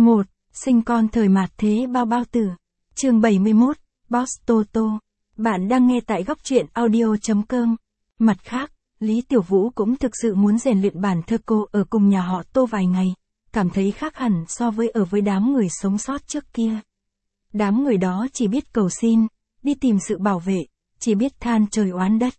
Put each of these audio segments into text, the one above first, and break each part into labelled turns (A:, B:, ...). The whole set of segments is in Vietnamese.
A: 1. Sinh con thời mạt thế bao bao tử. Chương 71, Boss Toto. Bạn đang nghe tại góc truyện audio.com. Mặt khác, Lý Tiểu Vũ cũng thực sự muốn rèn luyện bản thơ cô ở cùng nhà họ Tô vài ngày, cảm thấy khác hẳn so với ở với đám người sống sót trước kia. Đám người đó chỉ biết cầu xin, đi tìm sự bảo vệ, chỉ biết than trời oán đất.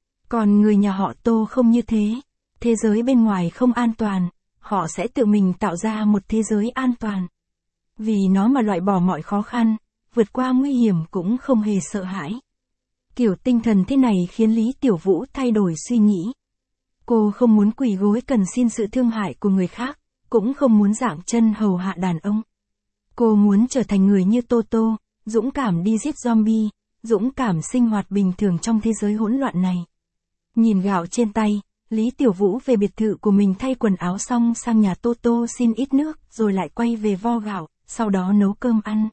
A: Còn người nhà họ Tô không như thế. Thế giới bên ngoài không an toàn, họ sẽ tự mình tạo ra một thế giới an toàn. Vì nó mà loại bỏ mọi khó khăn, vượt qua nguy hiểm cũng không hề sợ hãi. Kiểu tinh thần thế này khiến Lý Tiểu Vũ thay đổi suy nghĩ. Cô không muốn quỳ gối cần xin sự thương hại của người khác, cũng không muốn dạng chân hầu hạ đàn ông. Cô muốn trở thành người như Toto, dũng cảm đi giết zombie, dũng cảm sinh hoạt bình thường trong thế giới hỗn loạn này. Nhìn gạo trên tay, Lý Tiểu Vũ về biệt thự của mình thay quần áo xong sang nhà Toto xin ít nước rồi lại quay về vo gạo, sau đó nấu cơm ăn.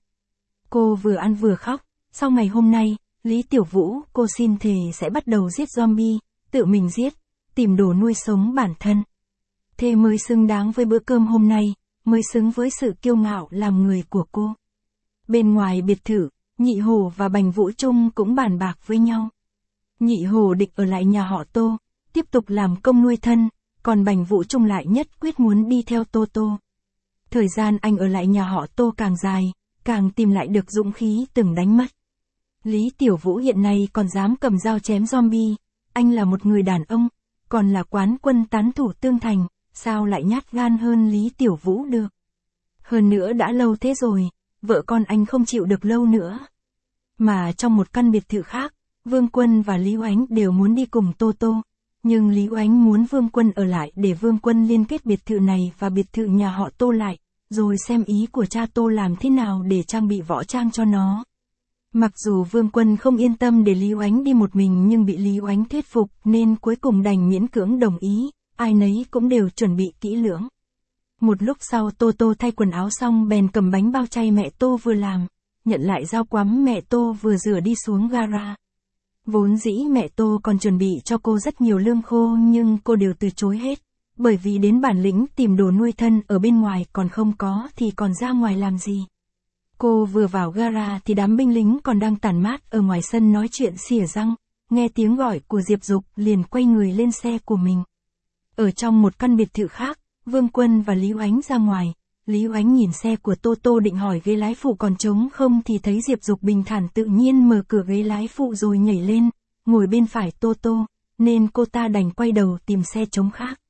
A: Cô vừa ăn vừa khóc, sau ngày hôm nay, Lý Tiểu Vũ cô xin thề sẽ bắt đầu giết zombie, tự mình giết, tìm đồ nuôi sống bản thân. Thế mới xứng đáng với bữa cơm hôm nay, mới xứng với sự kiêu ngạo làm người của cô. Bên ngoài biệt thự, Nhị Hổ và Bành Vũ Trung cũng bàn bạc với nhau. Nhị Hổ định ở lại nhà họ Tô, tiếp tục làm công nuôi thân, còn Bành Vũ Trung lại nhất quyết muốn đi theo Toto. Thời gian anh ở lại nhà họ Tô càng dài, càng tìm lại được dũng khí từng đánh mất. Lý Tiểu Vũ hiện nay còn dám cầm dao chém zombie, anh là một người đàn ông, còn là quán quân tán thủ tương thành, sao lại nhát gan hơn Lý Tiểu Vũ được. Hơn nữa đã lâu thế rồi, vợ con anh không chịu được lâu nữa. Mà trong một căn biệt thự khác, Vương Quân và Lý Oánh đều muốn đi cùng Toto, nhưng Lý Oánh muốn Vương Quân ở lại để Vương Quân liên kết biệt thự này và biệt thự nhà họ Tô lại, rồi xem ý của cha Tô làm thế nào để trang bị võ trang cho nó. Mặc dù Vương Quân không yên tâm để Lý Oánh đi một mình nhưng bị Lý Oánh thuyết phục nên cuối cùng đành miễn cưỡng đồng ý, ai nấy cũng đều chuẩn bị kỹ lưỡng. Một lúc sau Toto thay quần áo xong bèn cầm bánh bao chay mẹ Tô vừa làm, nhận lại dao quắm mẹ Tô vừa rửa đi xuống gara. Vốn dĩ mẹ Tô còn chuẩn bị cho cô rất nhiều lương khô nhưng cô đều từ chối hết, bởi vì đến bản lĩnh tìm đồ nuôi thân ở bên ngoài còn không có thì còn ra ngoài làm gì. Cô vừa vào gara thì đám binh lính còn đang tản mát ở ngoài sân nói chuyện xỉa răng, nghe tiếng gọi của Diệp Dục liền quay người lên xe của mình. Ở trong một căn biệt thự khác, Vương Quân và Lý Oánh ra ngoài, Lý Oánh nhìn xe của Toto định hỏi ghế lái phụ còn trống không thì thấy Diệp Dục bình thản tự nhiên mở cửa ghế lái phụ rồi nhảy lên, ngồi bên phải Toto, nên cô ta đành quay đầu tìm xe trống khác.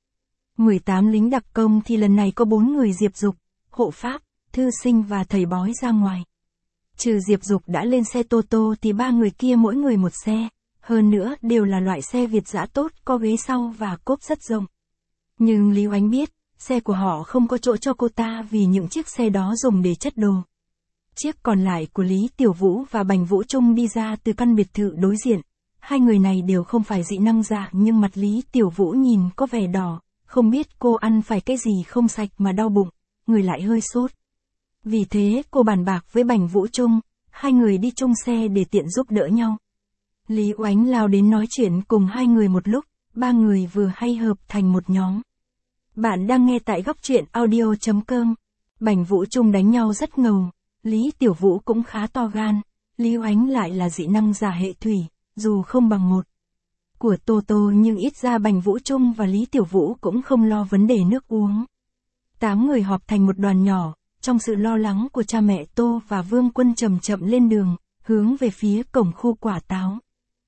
A: 18 lính đặc công thì lần này có 4 người Diệp Dục, hộ pháp, thư sinh và thầy bói ra ngoài. Trừ Diệp Dục đã lên xe Toto thì 3 người kia mỗi người một xe, hơn nữa đều là loại xe Việt dã tốt có ghế sau và cốp rất rộng. Nhưng Lý Oánh biết, xe của họ không có chỗ cho cô ta vì những chiếc xe đó dùng để chất đồ. Chiếc còn lại của Lý Tiểu Vũ và Bành Vũ Trung đi ra từ căn biệt thự đối diện. Hai người này đều không phải dị năng giả nhưng mặt Lý Tiểu Vũ nhìn có vẻ đỏ, không biết cô ăn phải cái gì không sạch mà đau bụng, người lại hơi sốt. Vì thế cô bàn bạc với Bành Vũ Trung, hai người đi chung xe để tiện giúp đỡ nhau. Lý Oánh lao đến nói chuyện cùng hai người một lúc, ba người vừa hay hợp thành một nhóm. Bạn đang nghe tại góc truyện audio.com. Bành Vũ Trung đánh nhau rất ngầu, Lý Tiểu Vũ cũng khá to gan, Lý Oánh lại là dị năng giả hệ thủy, dù không bằng một của Toto nhưng ít ra Bành Vũ Trung và Lý Tiểu Vũ cũng không lo vấn đề nước uống. 8 người họp thành một đoàn nhỏ, trong sự lo lắng của cha mẹ Tô và Vương Quân chậm chậm lên đường, hướng về phía cổng khu quả táo.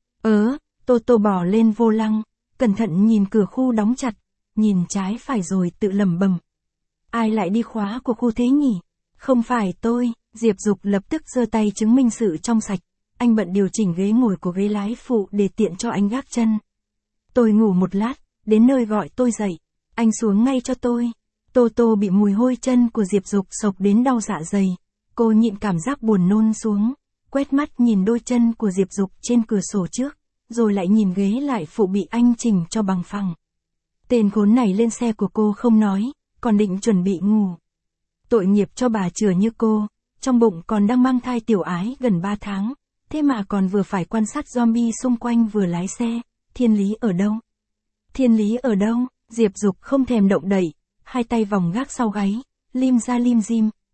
A: Toto bỏ lên vô lăng, cẩn thận nhìn cửa khu đóng chặt, nhìn trái phải rồi tự lẩm bẩm. Ai lại đi khóa của khu thế nhỉ? Không phải tôi, Diệp Dục lập tức giơ tay chứng minh sự trong sạch, anh bận điều chỉnh ghế ngồi của ghế lái phụ để tiện cho anh gác chân. Tôi ngủ một lát, đến nơi gọi tôi dậy, anh xuống ngay cho tôi. Toto bị mùi hôi chân của Diệp Dục sộc đến đau dạ dày, cô nhịn cảm giác buồn nôn xuống, quét mắt nhìn đôi chân của Diệp Dục trên cửa sổ trước, rồi lại nhìn ghế lại phụ bị anh chỉnh cho bằng phẳng. Tên khốn này lên xe của cô không nói, còn định chuẩn bị ngủ. Tội nghiệp cho bà chửa như cô, trong bụng còn đang mang thai tiểu ái gần 3 tháng, thế mà còn vừa phải quan sát zombie xung quanh vừa lái xe, thiên lý ở đâu? Thiên lý ở đâu? Diệp Dục không thèm động đậy, hai tay vòng gác sau gáy, lim ra lim dim,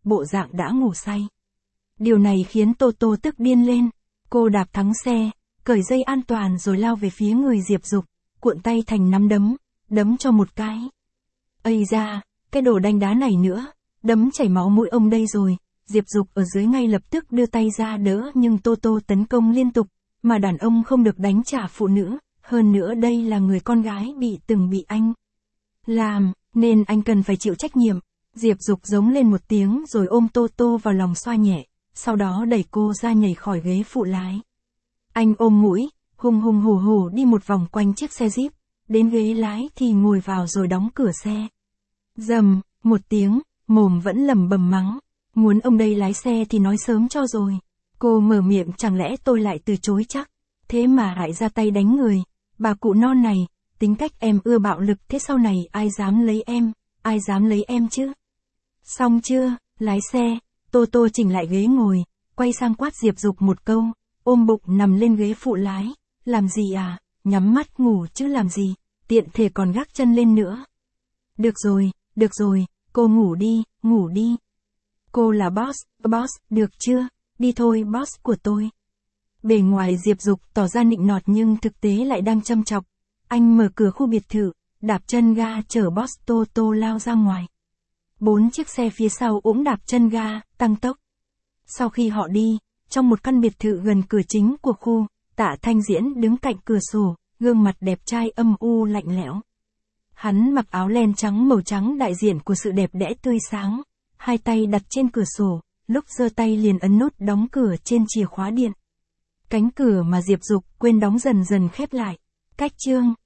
A: bộ dạng đã ngủ say. Điều này khiến Tô Tô tức điên lên. Cô đạp thắng xe, cởi dây an toàn rồi lao về phía người Diệp Dục, cuộn tay thành nắm đấm cho một cái. Ây da, cái đồ đanh đá này nữa, đấm chảy máu mũi ông đây rồi. Diệp Dục ở dưới ngay lập tức đưa tay ra đỡ nhưng Tô Tô tấn công liên tục, mà đàn ông không được đánh trả phụ nữ, hơn nữa đây là người con gái từng bị anh làm, nên anh cần phải chịu trách nhiệm. Diệp Dục giống lên một tiếng rồi ôm Tô Tô vào lòng xoa nhẹ, sau đó đẩy cô ra nhảy khỏi ghế phụ lái. Anh ôm mũi, hùng hổ đi một vòng quanh chiếc xe Jeep, đến ghế lái thì ngồi vào rồi đóng cửa xe. Rầm, một tiếng, mồm vẫn lẩm bẩm mắng, muốn ông đây lái xe thì nói sớm cho rồi. Cô mở miệng chẳng lẽ tôi lại từ chối chắc, thế mà lại ra tay đánh người, bà cụ non này, tính cách em ưa bạo lực thế sau này ai dám lấy em chứ. Xong chưa, lái xe, Tô Tô chỉnh lại ghế ngồi, quay sang quát Diệp Dục một câu, ôm bụng nằm lên ghế phụ lái, làm gì à, nhắm mắt ngủ chứ làm gì, tiện thể còn gác chân lên nữa. Được rồi, cô ngủ đi. Cô là boss, được chưa, đi thôi boss của tôi. Bề ngoài Diệp Dục tỏ ra nịnh nọt nhưng thực tế lại đang châm chọc. Anh mở cửa khu biệt thự, đạp chân ga chở boss Tô Tô lao ra ngoài. 4 chiếc xe phía sau cũng đạp chân ga, tăng tốc. Sau khi họ đi, trong một căn biệt thự gần cửa chính của khu, Tạ Thanh Diễn đứng cạnh cửa sổ, gương mặt đẹp trai âm u lạnh lẽo. Hắn mặc áo len trắng màu trắng đại diện của sự đẹp đẽ tươi sáng, hai tay đặt trên cửa sổ, lúc giơ tay liền ấn nút đóng cửa trên chìa khóa điện. Cánh cửa mà Diệp Dục quên đóng dần dần khép lại. Cách chương